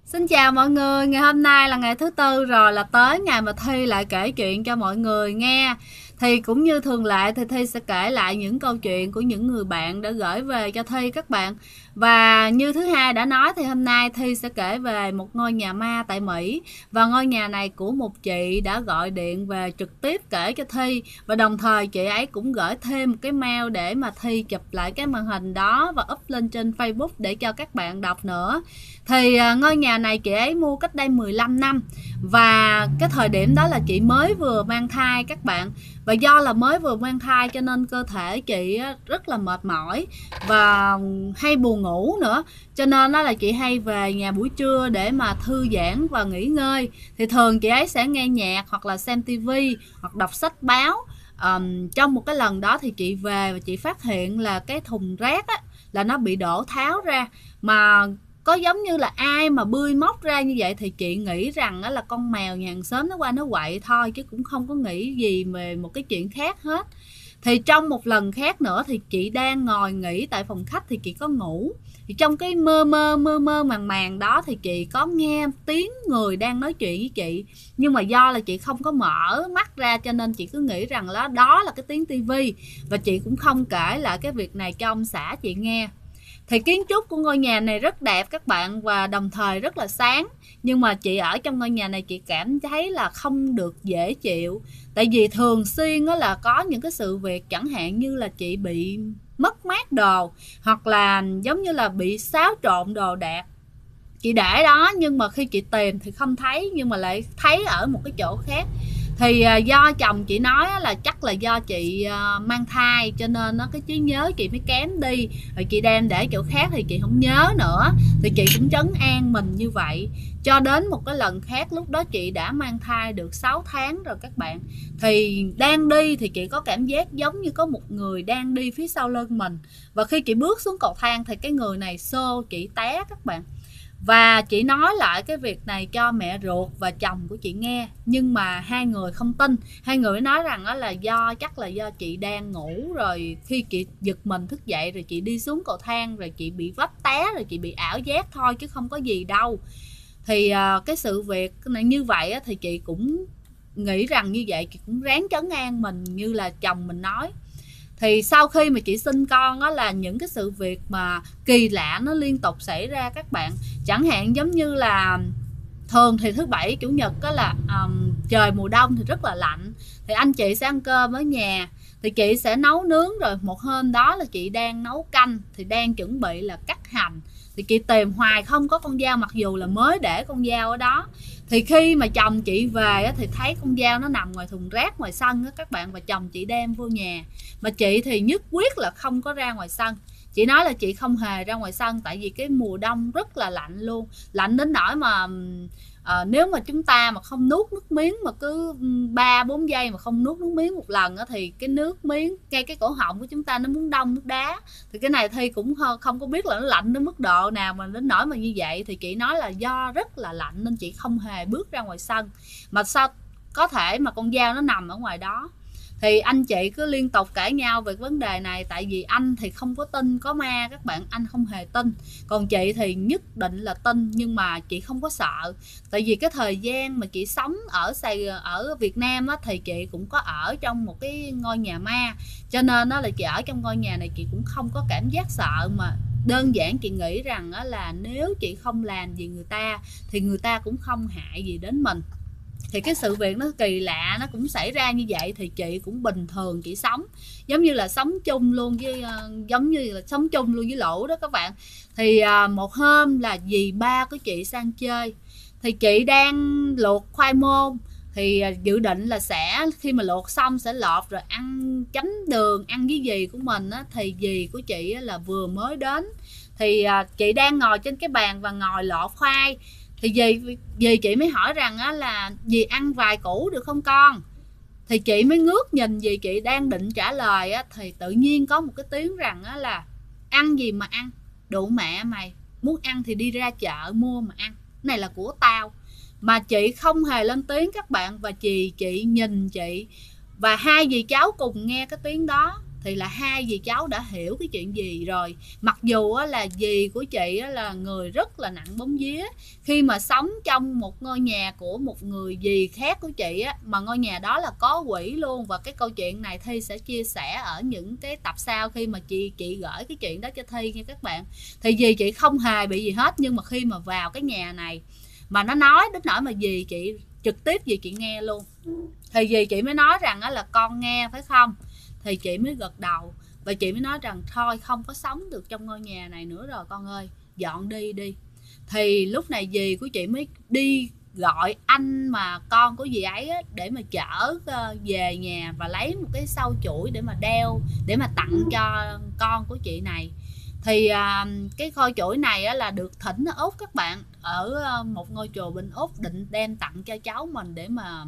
Xin chào mọi người, ngày hôm nay là ngày thứ tư rồi, là tới ngày mà Thi lại kể chuyện cho mọi người nghe. Thì cũng như thường lệ thì Thi sẽ kể lại những câu chuyện của những người bạn đã gửi về cho Thi các bạn. Và như thứ hai đã nói thì hôm nay Thi sẽ kể về một ngôi nhà ma tại Mỹ. Và ngôi nhà này của một chị đã gọi điện về trực tiếp kể cho Thi. Và đồng thời chị ấy cũng gửi thêm một cái mail để mà Thi chụp lại cái màn hình đó và up lên trên Facebook để cho các bạn đọc nữa. Thì ngôi nhà này chị ấy mua cách đây 15 năm. Và cái thời điểm đó là chị mới vừa mang thai các bạn. Và do là mới vừa mang thai cho nên cơ thể chị rất là mệt mỏi và hay buồn ngủ nữa. Cho nên đó là chị hay về nhà buổi trưa để mà thư giãn và nghỉ ngơi. Thì thường chị ấy sẽ nghe nhạc hoặc là xem tivi hoặc đọc sách báo. Trong một cái lần đó thì chị về và chị phát hiện là cái thùng rác á, là nó bị đổ tháo ra. Mà có giống như là ai mà bươi móc ra như vậy thì chị nghĩ rằng là con mèo nhà hàng xóm nó qua nó quậy thôi, chứ cũng không có nghĩ gì về một cái chuyện khác hết. Thì trong một lần khác nữa thì chị đang ngồi nghỉ tại phòng khách thì chị có ngủ. Thì trong cái mơ mơ màng đó thì chị có nghe tiếng người đang nói chuyện với chị. Nhưng mà do là chị không có mở mắt ra cho nên chị cứ nghĩ rằng đó là cái tiếng tivi. Và chị cũng không kể lại cái việc này cho ông xã chị nghe. Thì kiến trúc của ngôi nhà này rất đẹp các bạn và đồng thời rất là sáng. Nhưng mà chị ở trong ngôi nhà này chị cảm thấy là không được dễ chịu. Tại vì thường xuyên là có những cái sự việc chẳng hạn như là chị bị mất mát đồ, hoặc là giống như là bị xáo trộn đồ đạc. Chị để đó nhưng mà khi chị tìm thì không thấy, nhưng mà lại thấy ở một cái chỗ khác. Thì do chồng chị nói là chắc là do chị mang thai cho nên cái trí nhớ chị mới kém đi, rồi chị đem để chỗ khác thì chị không nhớ nữa. Thì chị cũng trấn an mình như vậy cho đến một cái lần khác. Lúc đó chị đã mang thai được 6 tháng rồi các bạn. Thì đang đi thì chị có cảm giác giống như có một người đang đi phía sau lưng mình. Và khi chị bước xuống cầu thang thì cái người này xô chị té các bạn. Và chị nói lại cái việc này cho mẹ ruột và chồng của chị nghe, nhưng mà hai người không tin. Hai người nói rằng là chắc là do chị đang ngủ, rồi khi chị giật mình thức dậy rồi chị đi xuống cầu thang rồi chị bị vấp té rồi chị bị ảo giác thôi chứ không có gì đâu. Thì cái sự việc này như vậy thì chị cũng nghĩ rằng như vậy, chị cũng ráng trấn an mình như là chồng mình nói. Thì sau khi mà chị sinh con là những cái sự việc mà kỳ lạ nó liên tục xảy ra các bạn. Chẳng hạn giống như là thường thì thứ bảy chủ nhật là trời mùa đông thì rất là lạnh, thì anh chị sẽ ăn cơm ở nhà, thì chị sẽ nấu nướng. Rồi một hôm đó là chị đang nấu canh thì đang chuẩn bị là cắt hành, thì chị tìm hoài không có con dao, mặc dù là mới để con dao ở đó. Thì khi mà chồng chị về thì thấy con dao nó nằm ngoài thùng rác ngoài sân các bạn, và chồng chị đem vô nhà. Mà chị thì nhất quyết là không có ra ngoài sân. Chị nói là chị không hề ra ngoài sân, tại vì cái mùa đông rất là lạnh luôn. Lạnh đến nỗi mà nếu mà chúng ta mà không nuốt nước miếng mà cứ 3-4 giây mà không nuốt nước miếng một lần thì cái nước miếng ngay cái cổ họng của chúng ta nó muốn đông nước đá. Thì cái này Thi cũng không có biết là nó lạnh đến mức độ nào mà đến nỗi mà như vậy. Thì chị nói là do rất là lạnh nên chị không hề bước ra ngoài sân. Mà sao có thể mà con dao nó nằm ở ngoài đó. Thì anh chị cứ liên tục cãi nhau về vấn đề này. Tại vì anh thì không có tin có ma các bạn, anh không hề tin. Còn chị thì nhất định là tin, nhưng mà chị không có sợ. Tại vì cái thời gian mà chị sống ở Việt Nam thì chị cũng có ở trong một cái ngôi nhà ma. Cho nên là chị ở trong ngôi nhà này chị cũng không có cảm giác sợ, mà đơn giản chị nghĩ rằng là nếu chị không làm gì người ta thì người ta cũng không hại gì đến mình. Thì cái sự việc nó kỳ lạ nó cũng xảy ra như vậy. Thì chị cũng bình thường chị sống giống như là sống chung luôn với Lũ đó các bạn. Thì một hôm là dì ba của chị sang chơi, thì chị đang luộc khoai môn. Thì dự định là khi mà luộc xong sẽ lọt rồi ăn chấm đường, ăn với dì của mình thì dì của chị là vừa mới đến. Thì chị đang ngồi trên cái bàn và ngồi lọt khoai. Thì dì chị mới hỏi rằng là dì ăn vài củ được không con. Thì chị mới ngước nhìn dì chị đang định trả lời thì tự nhiên có một cái tiếng rằng là ăn gì mà ăn, đủ mẹ mày, muốn ăn thì đi ra chợ mua mà ăn, này là của tao. Mà chị không hề lên tiếng các bạn. Và chị nhìn chị và hai dì cháu cùng nghe cái tiếng đó. thì là hai dì cháu đã hiểu cái chuyện gì rồi. Mặc dù là dì của chị là người rất là nặng bóng vía, khi mà sống trong một ngôi nhà của một người dì khác của chị mà ngôi nhà đó là có quỷ luôn. Và cái câu chuyện này Thi sẽ chia sẻ ở những cái tập sau khi mà chị gửi cái chuyện đó cho Thi nha các bạn. Thì dì chị không hề bị gì hết, nhưng mà khi mà vào cái nhà này mà nó nói đến nỗi mà dì chị trực tiếp dì chị nghe luôn, thì dì chị mới nói rằng là con nghe phải không. Thì chị mới gật đầu và chị mới nói rằng thôi không có sống được trong ngôi nhà này nữa rồi con ơi, dọn đi đi. Thì lúc này dì của chị mới đi gọi anh mà con của dì ấy để mà chở về nhà và lấy một cái sâu chuỗi để mà đeo, để mà tặng cho con của chị này. Thì cái khôi chuỗi này là được thỉnh ở Úc các bạn, ở một ngôi chùa bên Úc, định đem tặng cho cháu mình để mà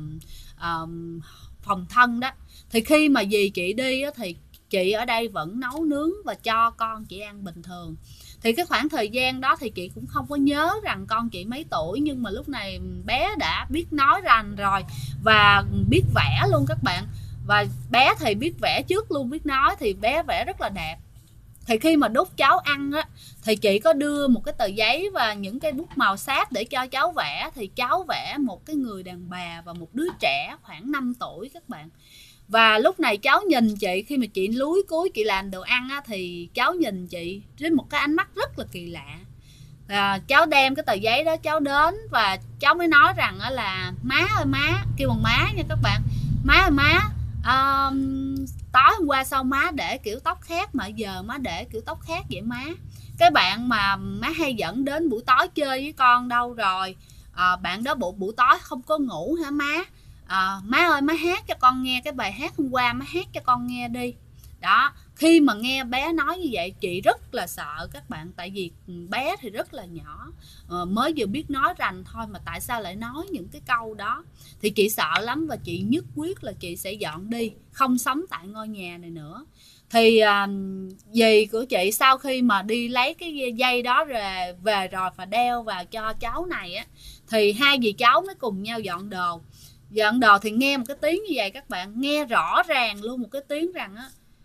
phòng thân đó. Thì khi mà dì chị đi thì chị ở đây vẫn nấu nướng và cho con chị ăn bình thường. Thì cái khoảng thời gian đó thì chị cũng không có nhớ rằng con chị mấy tuổi, nhưng mà lúc này bé đã biết nói rành rồi và biết vẽ luôn các bạn. Và bé thì biết vẽ trước luôn biết nói, thì bé vẽ rất là đẹp. Thì khi mà đút cháu ăn thì chị có đưa một cái tờ giấy và những cái bút màu sáp để cho cháu vẽ. Thì cháu vẽ một cái người đàn bà và một đứa trẻ khoảng 5 tuổi các bạn. Và lúc này cháu nhìn chị, khi mà chị lúi cúi chị làm đồ ăn thì cháu nhìn chị với một cái ánh mắt rất là kỳ lạ. Cháu đem cái tờ giấy đó cháu đến và cháu mới nói rằng là má ơi má, kêu bằng má nha các bạn. Má ơi má, tối hôm qua sao má để kiểu tóc khác mà giờ má để kiểu tóc khác vậy má? Cái bạn mà má hay dẫn đến buổi tối chơi với con đâu rồi? Bạn đó buổi tối không có ngủ hả má? Má ơi má hát cho con nghe cái bài hát hôm qua, má hát cho con nghe đi. Đó, khi mà nghe bé nói như vậy chị rất là sợ các bạn. Tại vì bé thì rất là nhỏ, mới vừa biết nói rành thôi mà tại sao lại nói những cái câu đó. Thì chị sợ lắm và chị nhất quyết là chị sẽ dọn đi, không sống tại ngôi nhà này nữa. Thì dì của chị sau khi mà đi lấy cái dây đó về rồi và đeo vào cho cháu này thì hai dì cháu mới cùng nhau dọn đồ. Dọn đồ thì nghe một cái tiếng như vậy các bạn, nghe rõ ràng luôn một cái tiếng rằng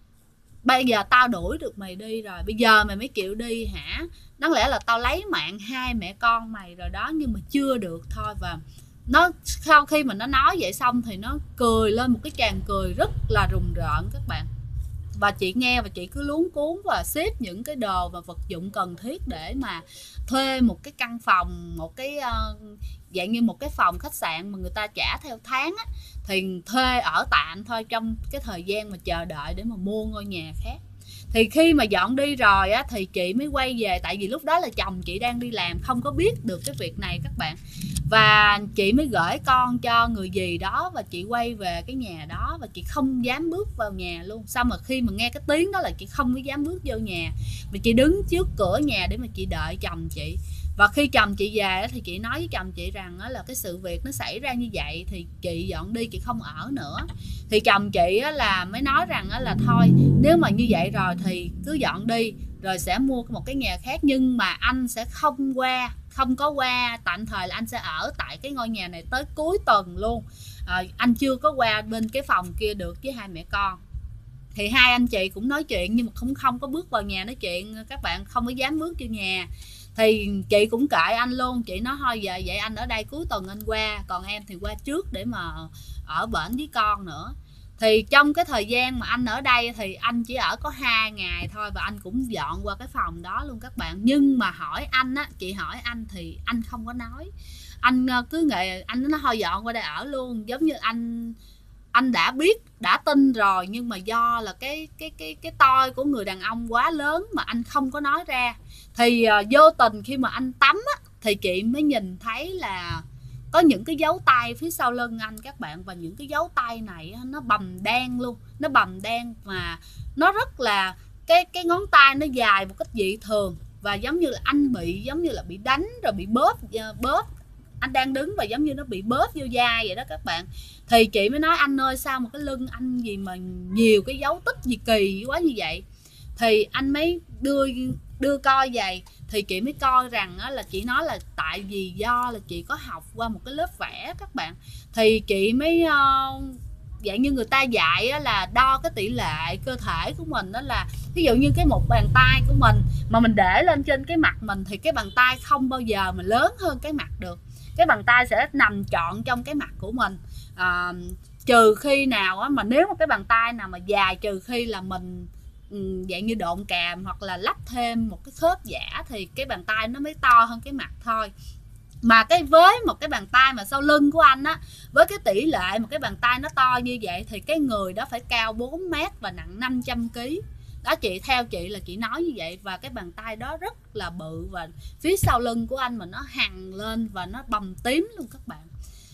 bây giờ tao đuổi được mày đi rồi, bây giờ mày mới chịu đi hả? Đáng lẽ là tao lấy mạng hai mẹ con mày rồi đó, nhưng mà chưa được thôi. Và nó sau khi mà nó nói vậy xong thì nó cười lên một cái tràng cười rất là rùng rợn các bạn. Và chị nghe và chị cứ luống cuống và xếp những cái đồ và vật dụng cần thiết để mà thuê một cái căn phòng, một cái dạng như một cái phòng khách sạn mà người ta trả theo tháng thì thuê ở tạm thôi trong cái thời gian mà chờ đợi để mà mua ngôi nhà khác. Thì khi mà dọn đi rồi thì chị mới quay về, tại vì lúc đó là chồng chị đang đi làm không có biết được cái việc này các bạn. Và chị mới gửi con cho người dì đó và chị quay về cái nhà đó và chị không dám bước vào nhà luôn. Sau mà khi mà nghe cái tiếng đó là chị không có dám bước vô nhà, mà chị đứng trước cửa nhà để mà chị đợi chồng chị. Và khi chồng chị về thì chị nói với chồng chị rằng là cái sự việc nó xảy ra như vậy thì chị dọn đi, chị không ở nữa. Thì chồng chị là mới nói rằng là thôi nếu mà như vậy rồi thì cứ dọn đi rồi sẽ mua một cái nhà khác, nhưng mà anh sẽ không có qua, tạm thời là anh sẽ ở tại cái ngôi nhà này tới cuối tuần luôn. Anh chưa có qua bên cái phòng kia được với hai mẹ con. Thì hai anh chị cũng nói chuyện nhưng mà cũng không có bước vào nhà nói chuyện các bạn, không có dám bước vô nhà. Thì chị cũng kệ anh luôn, chị nói thôi giờ vậy anh ở đây cuối tuần anh qua, còn em thì qua trước để mà ở bển với con nữa. Thì trong cái thời gian mà anh ở đây thì anh chỉ ở có 2 ngày thôi và anh cũng dọn qua cái phòng đó luôn các bạn. Nhưng mà hỏi anh chị hỏi anh thì anh không có nói. Anh cứ anh nói thôi dọn qua đây ở luôn, giống như anh đã biết, đã tin rồi, nhưng mà do là cái tôi của người đàn ông quá lớn mà anh không có nói ra. Thì vô tình khi mà anh tắm thì chị mới nhìn thấy là có những cái dấu tay phía sau lưng anh các bạn. Và những cái dấu tay này nó bầm đen luôn, nó bầm đen mà nó rất là cái ngón tay nó dài một cách dị thường. Và giống như là anh giống như là bị đánh rồi bị bóp, anh đang đứng và giống như nó bị bóp vô da vậy đó các bạn. Thì chị mới nói anh ơi sao mà cái lưng anh gì mà nhiều cái dấu tích gì kỳ quá như vậy. Thì anh mới đưa coi vậy. Thì chị mới coi rằng là chị nói là tại vì do là chị có học qua một cái lớp vẽ các bạn. Thì chị mới dạng như người ta dạy là đo cái tỷ lệ cơ thể của mình, đó là ví dụ như cái một bàn tay của mình mà mình để lên trên cái mặt mình thì cái bàn tay không bao giờ mà lớn hơn cái mặt được, cái bàn tay sẽ nằm trọn trong cái mặt của mình. Trừ khi nào mà nếu mà cái bàn tay nào mà dài, trừ khi là mình dạng như độn càm hoặc là lắp thêm một cái khớp giả thì cái bàn tay nó mới to hơn cái mặt thôi. Mà với một cái bàn tay mà sau lưng của anh á, với cái tỷ lệ một cái bàn tay nó to như vậy thì cái người đó phải cao 4 mét và nặng 500 kg đó chị. Theo chị là chị nói như vậy, và cái bàn tay đó rất là bự, và phía sau lưng của anh mà nó hằn lên và nó bầm tím luôn các bạn.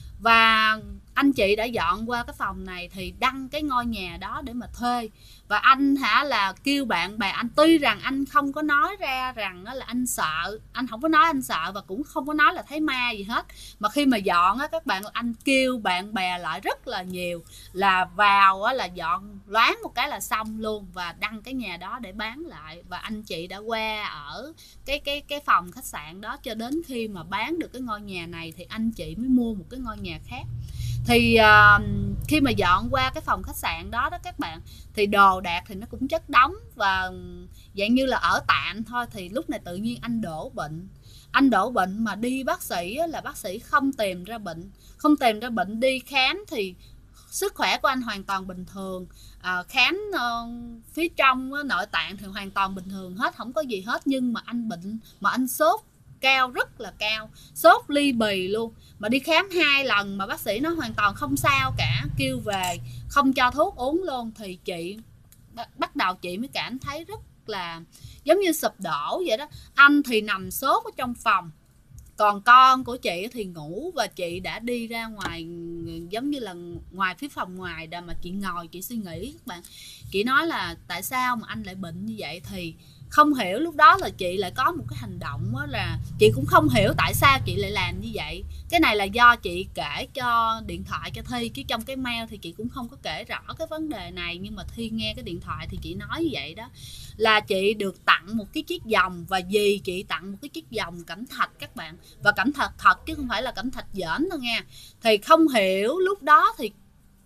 Và anh chị đã dọn qua cái phòng này thì đăng cái ngôi nhà đó để mà thuê. Và anh là kêu bạn bè anh, tuy rằng anh không có nói ra rằng là anh sợ, anh không có nói anh sợ và cũng không có nói là thấy ma gì hết, mà khi mà dọn á các bạn, anh kêu bạn bè lại rất là nhiều, là vào là dọn loáng một cái là xong luôn, và đăng cái nhà đó để bán lại. Và anh chị đã qua ở cái phòng khách sạn đó cho đến khi mà bán được cái ngôi nhà này thì anh chị mới mua một cái ngôi nhà khác. Thì khi mà dọn qua cái phòng khách sạn đó các bạn, thì đồ đạc thì nó cũng chất đống và dạng như là ở tạm thôi. Thì lúc này tự nhiên anh đổ bệnh. Anh đổ bệnh mà đi bác sĩ là bác sĩ không tìm ra bệnh. Không tìm ra bệnh, đi khám thì sức khỏe của anh hoàn toàn bình thường. Khám phía trong nội tạng thì hoàn toàn bình thường hết, không có gì hết. Nhưng mà anh bệnh, mà anh sốt cao, rất là cao, sốt ly bì luôn. Mà đi khám 2 lần mà bác sĩ nó hoàn toàn không sao cả, kêu về không cho thuốc uống luôn. Thì chị bắt đầu chị mới cảm thấy rất là giống như sụp đổ vậy đó. Anh thì nằm sốt ở trong phòng, còn con của chị thì ngủ, và chị đã đi ra ngoài, giống như là ngoài phía phòng ngoài đó, mà chị ngồi chị suy nghĩ các bạn. Chị nói là tại sao mà anh lại bệnh như vậy. Thì không hiểu, lúc đó là chị lại có một cái hành động đó là chị cũng không hiểu tại sao chị lại làm như vậy. Cái này là do chị kể cho điện thoại cho Thi, chứ trong cái mail thì chị cũng không có kể rõ cái vấn đề này. Nhưng mà Thi nghe cái điện thoại thì chị nói như vậy đó, là chị được tặng một cái chiếc vòng, và dì chị tặng một cái chiếc vòng cẩm thạch các bạn. Và cẩm thạch thật chứ không phải là cẩm thạch giỡn đâu nha. Thì không hiểu lúc đó thì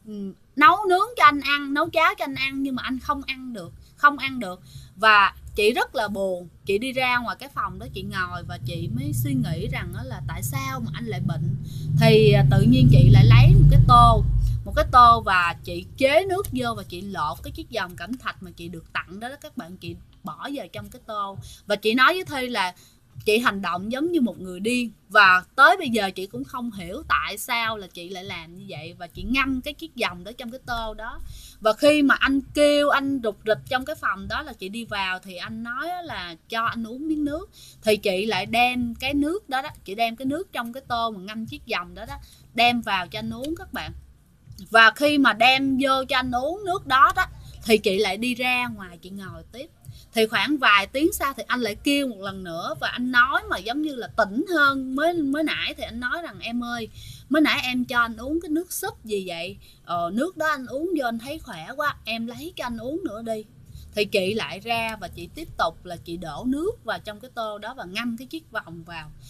nấu nướng cho anh ăn, nấu cháo cho anh ăn, nhưng mà anh không ăn được. Và chị rất là buồn. Chị đi ra ngoài cái phòng đó, chị ngồi và chị mới suy nghĩ rằng đó là tại sao mà anh lại bệnh. Thì tự nhiên chị lại lấy một cái tô và chị chế nước vô, và chị lột cái chiếc vòng cẩm thạch mà chị được tặng đó các bạn, chị bỏ vào trong cái tô. Và chị nói với Thi là chị hành động giống như một người điên, và tới bây giờ chị cũng không hiểu tại sao là chị lại làm như vậy. Và chị ngâm cái chiếc vòng đó trong cái tô đó. Và khi mà anh kêu, anh rục rịch trong cái phòng đó, là chị đi vào thì anh nói là cho anh uống miếng nước. Thì chị lại đem cái nước đó, chị đem cái nước trong cái tô mà ngâm chiếc vòng đó đem vào cho anh uống các bạn. Và khi mà đem vô cho anh uống nước đó thì chị lại đi ra ngoài, chị ngồi tiếp. Thì khoảng vài tiếng sau thì anh lại kêu một lần nữa, và anh nói mà giống như là tỉnh hơn mới nãy. Thì anh nói rằng em ơi, mới nãy em cho anh uống cái nước súp gì vậy, nước đó anh uống vô anh thấy khỏe quá, em lấy cho anh uống nữa đi. Thì chị lại ra và chị tiếp tục là chị đổ nước vào trong cái tô đó và ngâm cái chiếc vòng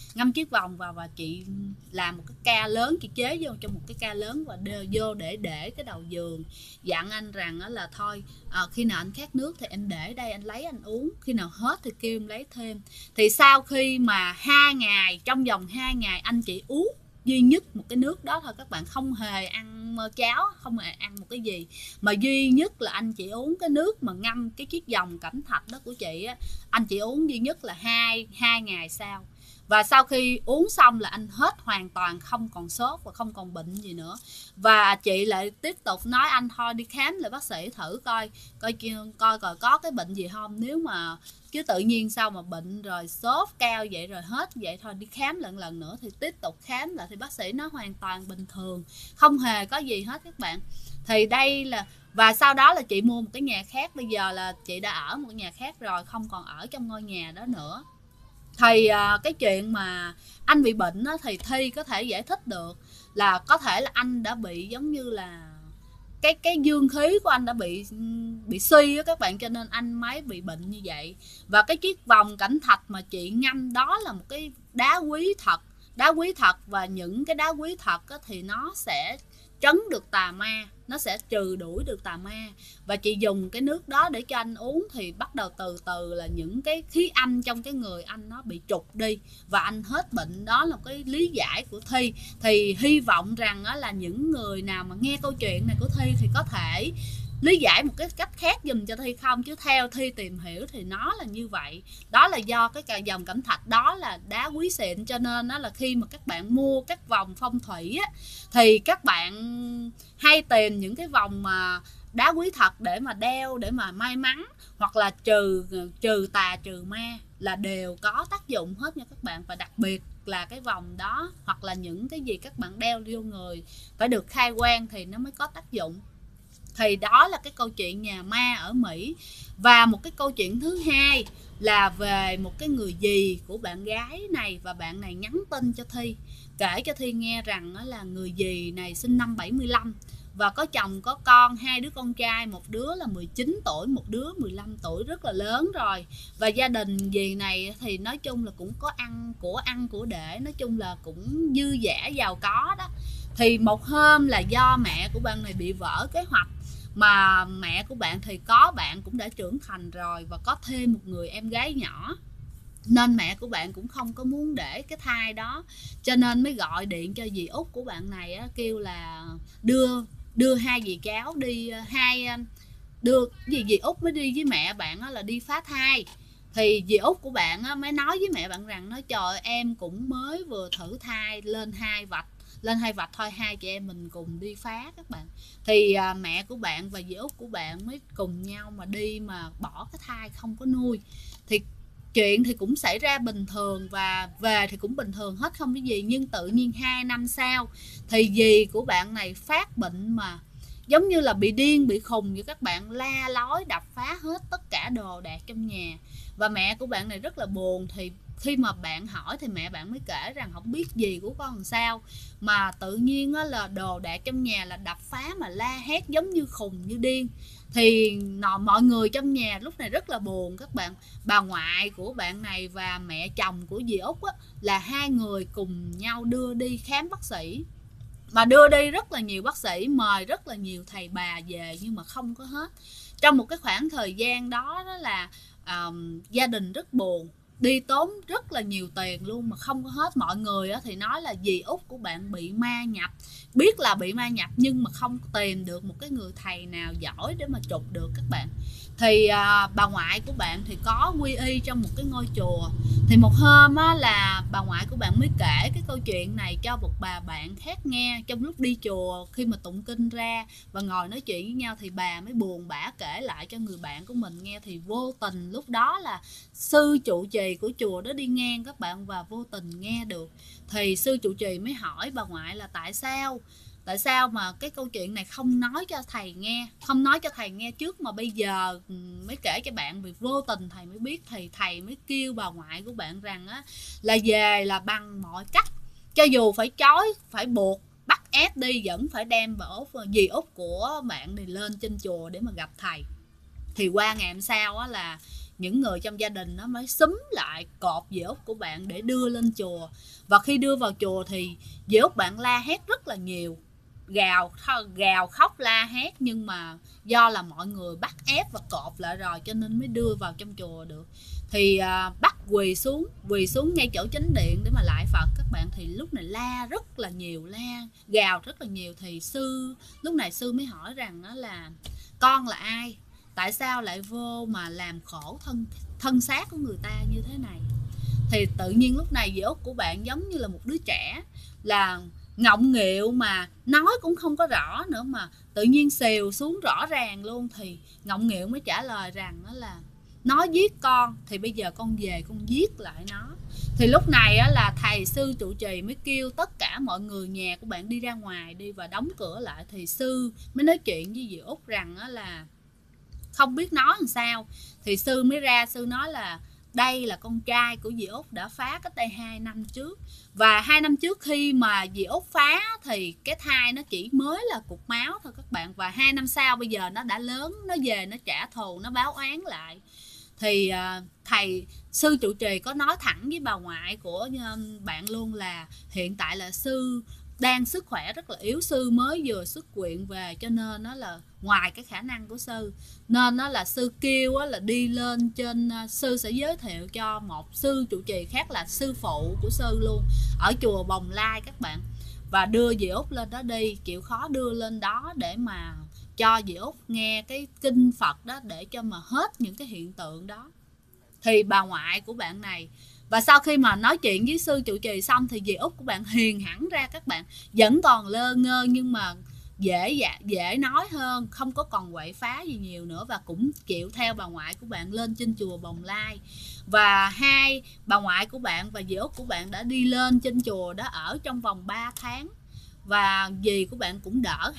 vào, và chị làm một cái ca lớn, chị chế vô trong một cái ca lớn và vô để cái đầu giường. Dặn anh rằng là thôi, khi nào anh khát nước thì em để đây, anh lấy anh uống, khi nào hết thì kêu em lấy thêm. Thì sau khi mà 2 ngày, trong vòng 2 ngày anh chỉ uống duy nhất một cái nước đó thôi các bạn, không hề ăn cháo, không hề ăn một cái gì, mà duy nhất là anh chỉ uống cái nước mà ngâm cái chiếc vòng cẩm thạch đó của chị á. Anh chỉ uống duy nhất là hai ngày sau. Và sau khi uống xong là anh hết hoàn toàn, không còn sốt và không còn bệnh gì nữa. Và chị lại tiếp tục nói anh thôi đi khám lại bác sĩ thử coi có cái bệnh gì không. Nếu mà chứ tự nhiên sao mà bệnh rồi sốt cao vậy rồi hết vậy, thôi đi khám lần nữa. Thì tiếp tục khám lại thì bác sĩ nói hoàn toàn bình thường, không hề có gì hết các bạn. Thì đây là, và sau đó là chị mua một cái nhà khác. Bây giờ là chị đã ở một nhà khác rồi, không còn ở trong ngôi nhà đó nữa. Thì cái chuyện mà anh bị bệnh đó, thì Thi có thể giải thích được là có thể là anh đã bị giống như là cái dương khí của anh đã bị suy đó các bạn, cho nên anh mới bị bệnh như vậy. Và cái chiếc vòng cẩm thạch mà chị ngâm đó là một cái đá quý thật, và những cái đá quý thật thì nó sẽ trấn được tà ma, nó sẽ trừ đuổi được tà ma. Và chị dùng cái nước đó để cho anh uống thì bắt đầu từ từ là những cái khí âm trong cái người anh nó bị trục đi và anh hết bệnh. Đó là cái lý giải của Thi. Thì hy vọng rằng là những người nào mà nghe câu chuyện này của Thi thì có thể lý giải một cái cách khác dùm cho Thi không, chứ theo Thi tìm hiểu thì nó là như vậy. Đó là do cái dòng cẩm thạch đó là đá quý xịn, cho nên đó là khi mà các bạn mua các vòng phong thủy á, thì các bạn hay tìm những cái vòng mà đá quý thật để mà đeo, để mà may mắn hoặc là trừ tà trừ ma là đều có tác dụng hết nha các bạn. Và đặc biệt là cái vòng đó hoặc là những cái gì các bạn đeo vô người phải được khai quang thì nó mới có tác dụng. Thì đó là cái câu chuyện nhà ma ở Mỹ. Và một cái câu chuyện thứ hai là về một cái người dì của bạn gái này, và bạn này nhắn tin cho Thi, kể cho Thi nghe rằng là người dì này sinh năm 75 và có chồng có con, 2 đứa con trai, một đứa là 19 tuổi, một đứa 15 tuổi, rất là lớn rồi. Và gia đình dì này thì nói chung là cũng có ăn của để, nói chung là cũng dư dả giàu có đó. Thì một hôm là do mẹ của bạn này bị vỡ kế hoạch, mà mẹ của bạn thì có bạn cũng đã trưởng thành rồi và có thêm một người em gái nhỏ, nên mẹ của bạn cũng không có muốn để cái thai đó, cho nên mới gọi điện cho dì út của bạn này á, kêu là đưa hai dì cháu đi, dì út mới đi với mẹ bạn á, là đi phá thai. Thì dì út của bạn á, mới nói với mẹ bạn rằng nói trời ơi, em cũng mới vừa thử thai lên hai vạch thôi, hai chị em mình cùng đi phá các bạn. Thì mẹ của bạn và dì út của bạn mới cùng nhau mà đi mà bỏ cái thai không có nuôi. Thì chuyện thì cũng xảy ra bình thường và về thì cũng bình thường hết, không có gì. Nhưng tự nhiên 2 năm sau thì dì của bạn này phát bệnh mà giống như là bị điên bị khùng vậy các bạn, la lối đập phá hết tất cả đồ đạc trong nhà. Và mẹ của bạn này rất là buồn. Thì khi mà bạn hỏi thì mẹ bạn mới kể rằng không biết gì của con làm sao mà tự nhiên là đồ đạc trong nhà là đập phá mà la hét giống như khùng như điên. Thì mọi người trong nhà lúc này rất là buồn các bạn. Bà ngoại của bạn này và mẹ chồng của dì út là hai người cùng nhau đưa đi khám bác sĩ, mà đưa đi rất là nhiều bác sĩ, mời rất là nhiều thầy bà về nhưng mà không có hết. Trong một cái khoảng thời gian đó là gia đình rất buồn, đi tốn rất là nhiều tiền luôn mà không có hết. Mọi người thì nói là dì út của bạn bị ma nhập, biết là bị ma nhập nhưng mà không tìm được một cái người thầy nào giỏi để mà trục được các bạn. Thì bà ngoại của bạn thì có quy y trong một cái ngôi chùa. Thì một hôm là bà ngoại của bạn mới kể cái câu chuyện này cho một bà bạn khác nghe. Trong lúc đi chùa, khi mà tụng kinh ra và ngồi nói chuyện với nhau thì bà mới buồn bã kể lại cho người bạn của mình nghe. Thì vô tình lúc đó là sư trụ trì của chùa đó đi ngang các bạn, và vô tình nghe được. Thì sư trụ trì mới hỏi bà ngoại là tại sao mà cái câu chuyện này không nói cho thầy nghe, trước mà bây giờ mới kể cho bạn, vì vô tình thầy mới biết. Thì thầy mới kêu bà ngoại của bạn rằng là về là bằng mọi cách, cho dù phải trói, phải buộc, bắt ép đi, vẫn phải đem dì út của bạn này lên trên chùa để mà gặp thầy. Thì qua ngày hôm sau là những người trong gia đình nó mới xúm lại cột dì út của bạn để đưa lên chùa. Và khi đưa vào chùa thì dì út bạn la hét rất là nhiều, gào khóc la hét, nhưng mà do là mọi người bắt ép và cột lại rồi cho nên mới đưa vào trong chùa được. Thì bắt quỳ xuống ngay chỗ chánh điện để mà lại Phật các bạn. Thì lúc này la rất là nhiều, gào rất là nhiều. Thì lúc này sư mới hỏi rằng đó là con là ai, tại sao lại vô mà làm khổ thân xác của người ta như thế này. Thì tự nhiên lúc này dì út của bạn giống như là một đứa trẻ, là ngọng nghịu mà nói cũng không có rõ nữa, mà tự nhiên xèo xuống rõ ràng luôn. Thì ngọng nghịu mới trả lời rằng đó là nó giết con, thì bây giờ con về con giết lại nó. Thì lúc này là thầy sư trụ trì mới kêu tất cả mọi người nhà của bạn đi ra ngoài đi và đóng cửa lại. Thì sư mới nói chuyện với dì út rằng là không biết nói làm sao. Thì sư mới ra, sư nói là đây là con trai của dì út đã phá cách đây 2 năm trước. Và 2 năm trước khi mà dì út phá thì cái thai nó chỉ mới là cục máu thôi các bạn. Và 2 năm sau bây giờ nó đã lớn, nó về nó trả thù, nó báo oán lại. Thì thầy sư trụ trì có nói thẳng với bà ngoại của bạn luôn là hiện tại là sư đang sức khỏe rất là yếu, sư mới vừa xuất viện về, cho nên nó là ngoài cái khả năng của sư, nên nó là sư kêu là đi lên trên, sư sẽ giới thiệu cho một sư trụ trì khác là sư phụ của sư luôn ở chùa Bồng Lai các bạn, và đưa dì Út lên đó đi, chịu khó đưa lên đó để mà cho dì Út nghe cái kinh Phật đó, để cho mà hết những cái hiện tượng đó. Thì bà ngoại của bạn này, và sau khi mà nói chuyện với sư trụ trì xong thì dì Út của bạn hiền hẳn ra các bạn, vẫn còn lơ ngơ nhưng mà dễ nói hơn, không có còn quậy phá gì nhiều nữa, và cũng chịu theo bà ngoại của bạn lên trên chùa Bồng Lai. Và hai bà ngoại của bạn và dì Út của bạn đã đi lên trên chùa đó ở trong vòng 3 tháng, và dì của bạn cũng đỡ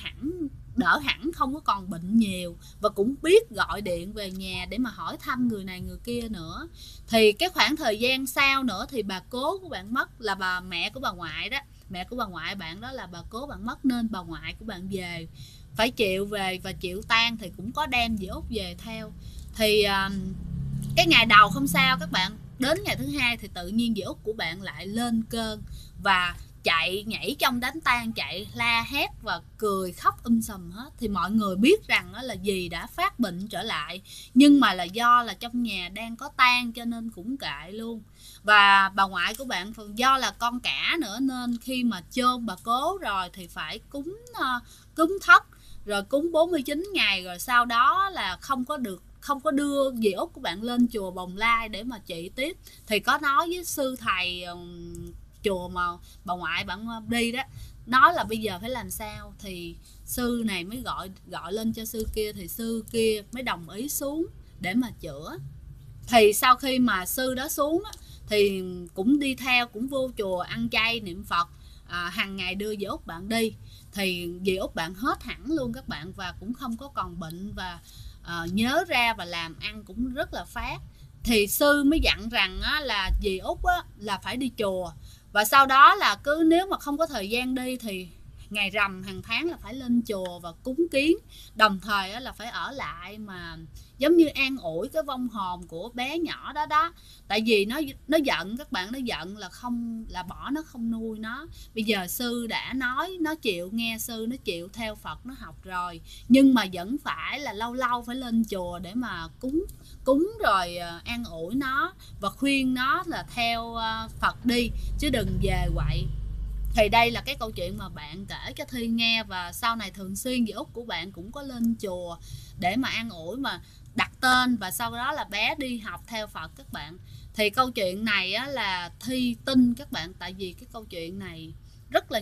hẳn, không có còn bệnh nhiều, và cũng biết gọi điện về nhà để mà hỏi thăm người này người kia nữa. Thì cái khoảng thời gian sau nữa thì bà cố của bạn mất, là bà mẹ của bà ngoại đó, mẹ của bà ngoại bạn đó, là bà cố bạn mất, nên bà ngoại của bạn về phải chịu về và chịu tang, thì cũng có đem dì Út về theo. Thì cái ngày đầu không sao các bạn, đến ngày thứ hai thì tự nhiên dì Út của bạn lại lên cơn và chạy nhảy trong đám tang, chạy la hét và cười khóc sùm hết. Thì mọi người biết rằng là dì đã phát bệnh trở lại, nhưng mà là do là trong nhà đang có tang cho nên cũng kệ luôn. Và bà ngoại của bạn do là con cả nữa, nên khi mà chôn bà cố rồi thì phải cúng thất, rồi cúng 49 ngày, rồi sau đó là không có đưa dì Út của bạn lên chùa Bồng Lai để mà trị tiếp. Thì có nói với sư thầy chùa mà bà ngoại bạn đi đó, nói là bây giờ phải làm sao, thì sư này mới gọi lên cho sư kia, thì sư kia mới đồng ý xuống để mà chữa. Thì sau khi mà sư đó xuống thì cũng đi theo, cũng vô chùa ăn chay niệm Phật, hàng ngày đưa dì Út bạn đi. Thì dì Út bạn hết hẳn luôn các bạn, và cũng không có còn bệnh, và nhớ ra và làm ăn cũng rất là phát. Thì sư mới dặn rằng là dì Út là phải đi chùa, và sau đó là cứ nếu mà không có thời gian đi thì ngày rằm hàng tháng là phải lên chùa và cúng kiến, đồng thời là phải ở lại mà giống như an ủi cái vong hồn của bé nhỏ đó đó. Tại vì nó giận các bạn, nó giận là không, là bỏ nó không nuôi nó. Bây giờ sư đã nói nó chịu nghe sư, nó chịu theo Phật, nó học rồi, nhưng mà vẫn phải là lâu lâu phải lên chùa để mà cúng rồi an ủi nó và khuyên nó là theo Phật đi, chứ đừng về quậy. Thì đây là cái câu chuyện mà bạn kể cho Thi nghe, và sau này thường xuyên dì Út của bạn cũng có lên chùa để mà an ủi, mà đặt tên, và sau đó là bé đi học theo Phật các bạn. Thì câu chuyện này là Thi tin các bạn, tại vì cái câu chuyện này rất là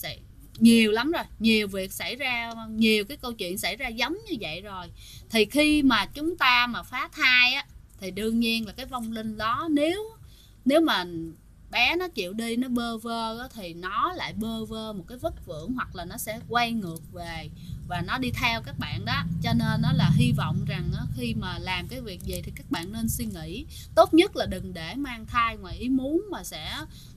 nhiều lắm rồi, nhiều việc xảy ra, nhiều cái câu chuyện xảy ra giống như vậy rồi. Thì khi mà chúng ta mà phá thai thì đương nhiên là cái vong linh đó, nếu mà bé nó chịu đi, nó bơ vơ thì nó lại bơ vơ một cái vất vưởng, hoặc là nó sẽ quay ngược về và nó đi theo các bạn đó. Cho nên nó là hy vọng rằng khi mà làm cái việc gì thì các bạn nên suy nghĩ tốt nhất là đừng để mang thai ngoài ý muốn, mà sẽ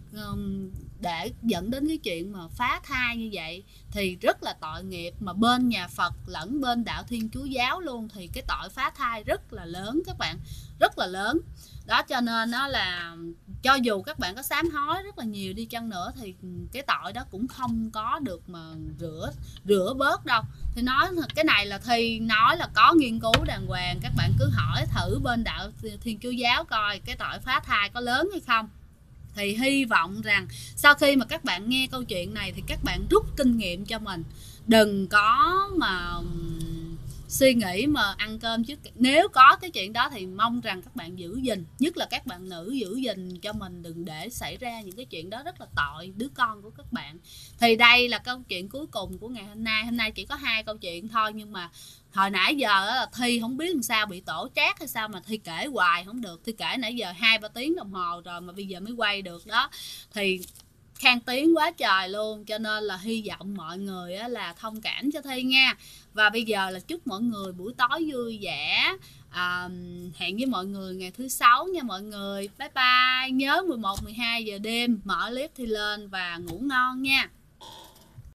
để dẫn đến cái chuyện mà phá thai như vậy thì rất là tội nghiệp, mà bên nhà Phật lẫn bên đạo Thiên Chúa giáo luôn thì cái tội phá thai rất là lớn các bạn, rất là lớn đó. Cho nên nó là cho dù các bạn có sám hối rất là nhiều đi chăng nữa thì cái tội đó cũng không có được mà rửa bớt đâu. Thì nói cái này là Thi nói là có nghiên cứu đàng hoàng, các bạn cứ hỏi thử bên đạo Thiên Chúa giáo coi cái tội phá thai có lớn hay không. Thì hy vọng rằng sau khi mà các bạn nghe câu chuyện này thì các bạn rút kinh nghiệm cho mình, đừng có mà suy nghĩ mà ăn cơm trước. Nếu có cái chuyện đó thì mong rằng các bạn giữ gìn, nhất là các bạn nữ giữ gìn cho mình, đừng để xảy ra những cái chuyện đó rất là tội đứa con của các bạn. Thì đây là câu chuyện cuối cùng của ngày hôm nay. Hôm nay chỉ có 2 câu chuyện thôi, nhưng mà hồi nãy giờ là Thi không biết làm sao, bị tổ trát hay sao mà Thi kể hoài không được. Thi kể nãy giờ 2-3 tiếng đồng hồ rồi mà bây giờ mới quay được đó, thì khan tiếng quá trời luôn. Cho nên là hy vọng mọi người là thông cảm cho Thi nha. Và bây giờ là chúc mọi người buổi tối vui vẻ. Hẹn với mọi người ngày thứ 6 nha mọi người. Bye bye. Nhớ 11-12 giờ đêm mở clip Thi lên và ngủ ngon nha.